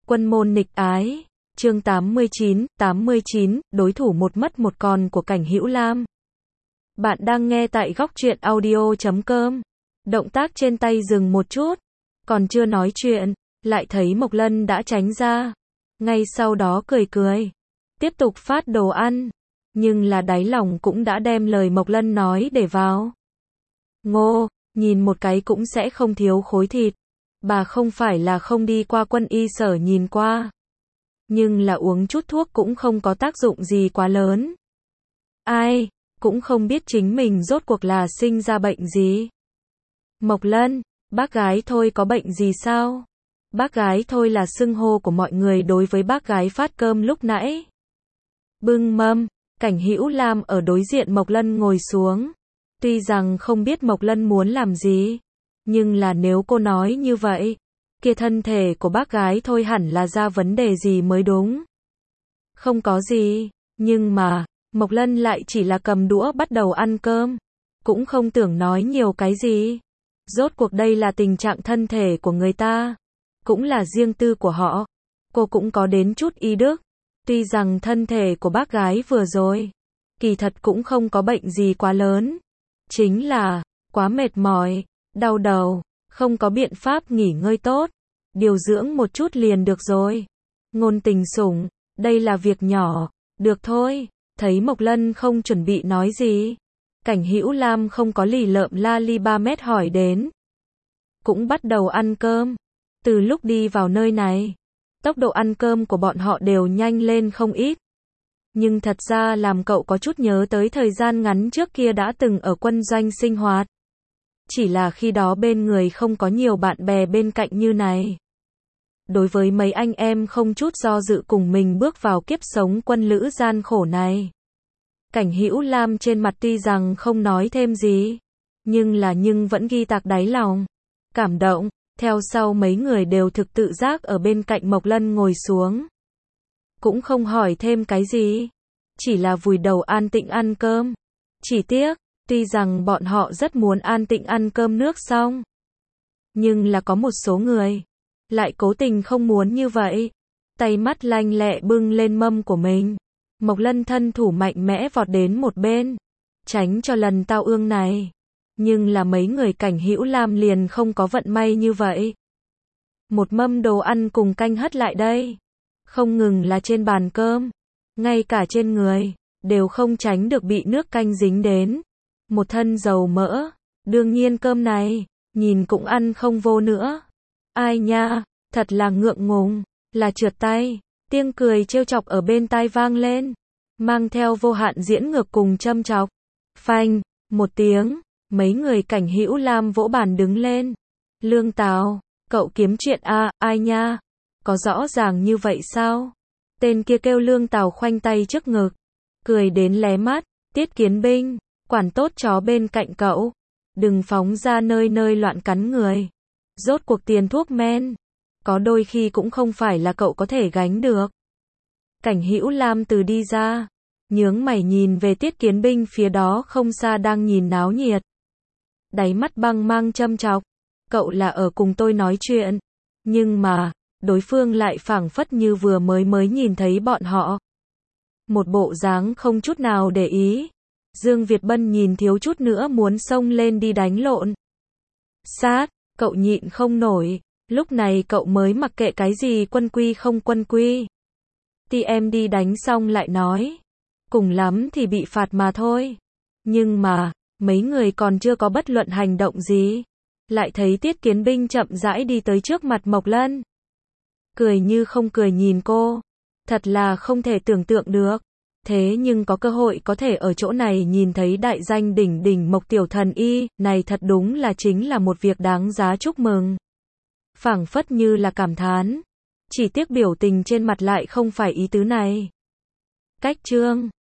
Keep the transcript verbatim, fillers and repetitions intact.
Quân môn nghịch ái, chương tám mươi chín, tám mươi chín, đối thủ một mất một còn của Cảnh Hữu Lam. Bạn đang nghe tại góc truyện audio chấm com. Động tác trên tay dừng một chút, còn chưa nói chuyện, lại thấy Mộc Lân đã tránh ra. Ngay sau đó cười cười, tiếp tục phát đồ ăn, nhưng là đáy lòng cũng đã đem lời Mộc Lân nói để vào. Ngô, nhìn một cái cũng sẽ không thiếu khối thịt. Bà không phải là không đi qua quân y sở nhìn qua, nhưng là uống chút thuốc cũng không có tác dụng gì quá lớn. Ai cũng không biết chính mình rốt cuộc là sinh ra bệnh gì. Mộc Lân, bác gái thôi có bệnh gì sao? Bác gái thôi là xưng hô của mọi người đối với bác gái phát cơm lúc nãy. Bưng mâm, Cảnh Hữu Lam ở đối diện Mộc Lân ngồi xuống. Tuy rằng không biết Mộc Lân muốn làm gì, nhưng là nếu cô nói như vậy, kia thân thể của bác gái thôi hẳn là ra vấn đề gì mới đúng. Không có gì, nhưng mà, Mộc Lân lại chỉ là cầm đũa bắt đầu ăn cơm, cũng không tưởng nói nhiều cái gì. Rốt cuộc đây là tình trạng thân thể của người ta, cũng là riêng tư của họ. Cô cũng có đến chút y đức, tuy rằng thân thể của bác gái vừa rồi, kỳ thật cũng không có bệnh gì quá lớn, chính là, quá mệt mỏi, đau đầu, không có biện pháp nghỉ ngơi tốt, điều dưỡng một chút liền được rồi. Ngôn Tình Sủng, đây là việc nhỏ, được thôi. Thấy Mộc Lân không chuẩn bị nói gì, Cảnh Hữu Lam không có lì lợm la li ba mét hỏi đến. Cũng bắt đầu ăn cơm. Từ lúc đi vào nơi này, tốc độ ăn cơm của bọn họ đều nhanh lên không ít. Nhưng thật ra làm cậu có chút nhớ tới thời gian ngắn trước kia đã từng ở quân doanh sinh hoạt. Chỉ là khi đó bên người không có nhiều bạn bè bên cạnh như này. Đối với mấy anh em không chút do dự cùng mình bước vào kiếp sống quân lữ gian khổ này, Cảnh Hữu Lam trên mặt tuy rằng không nói thêm gì, nhưng là nhưng vẫn ghi tạc đáy lòng. Cảm động, theo sau mấy người đều thực tự giác ở bên cạnh Mộc Lân ngồi xuống. Cũng không hỏi thêm cái gì, chỉ là vùi đầu an tĩnh ăn cơm. Chỉ tiếc, tuy rằng bọn họ rất muốn an tĩnh ăn cơm nước xong, nhưng là có một số người lại cố tình không muốn như vậy. Tay mắt lanh lẹ bưng lên mâm của mình. Mộc Lân thân thủ mạnh mẽ vọt đến một bên, tránh cho lần tao ương này. Nhưng là mấy người Cảnh Hữu Lam liền không có vận may như vậy. Một mâm đồ ăn cùng canh hất lại đây. Không ngừng là trên bàn cơm, ngay cả trên người, đều không tránh được bị nước canh dính đến. Một thân dầu mỡ, đương nhiên cơm này, nhìn cũng ăn không vô nữa. Ai nha, thật là ngượng ngùng, là trượt tay. Tiếng cười trêu chọc ở bên tai vang lên, mang theo vô hạn diễn ngược cùng châm chọc. Phanh, một tiếng, mấy người Cảnh Hữu Lam vỗ bàn đứng lên. Lương Tào, cậu kiếm chuyện à, ai nha? Có rõ ràng như vậy sao? Tên kia kêu Lương Tào khoanh tay trước ngực, cười đến lé mắt. Tiết Kiến Binh, quản tốt chó bên cạnh cậu, đừng phóng ra nơi nơi loạn cắn người. Rốt cuộc tiền thuốc men, có đôi khi cũng không phải là cậu có thể gánh được. Cảnh Hữu Lam từ đi ra, nhướng mày nhìn về Tiết Kiến Binh phía đó không xa đang nhìn náo nhiệt. Đáy mắt băng mang châm chọc, cậu là ở cùng tôi nói chuyện, nhưng mà, đối phương lại phảng phất như vừa mới mới nhìn thấy bọn họ. Một bộ dáng không chút nào để ý. Dương Việt Bân nhìn thiếu chút nữa muốn xông lên đi đánh lộn. Sát, cậu nhịn không nổi, lúc này cậu mới mặc kệ cái gì quân quy không quân quy. Ti em đi đánh xong lại nói, cùng lắm thì bị phạt mà thôi. Nhưng mà, mấy người còn chưa có bất luận hành động gì, lại thấy Tiết Kiến Binh chậm rãi đi tới trước mặt Mộc Lân. Cười như không cười nhìn cô, thật là không thể tưởng tượng được. Thế nhưng có cơ hội có thể ở chỗ này nhìn thấy đại danh đỉnh đỉnh Mộc Tiểu Thần Y, này thật đúng là chính là một việc đáng giá chúc mừng. Phảng phất như là cảm thán, chỉ tiếc biểu tình trên mặt lại không phải ý tứ này. Cách chương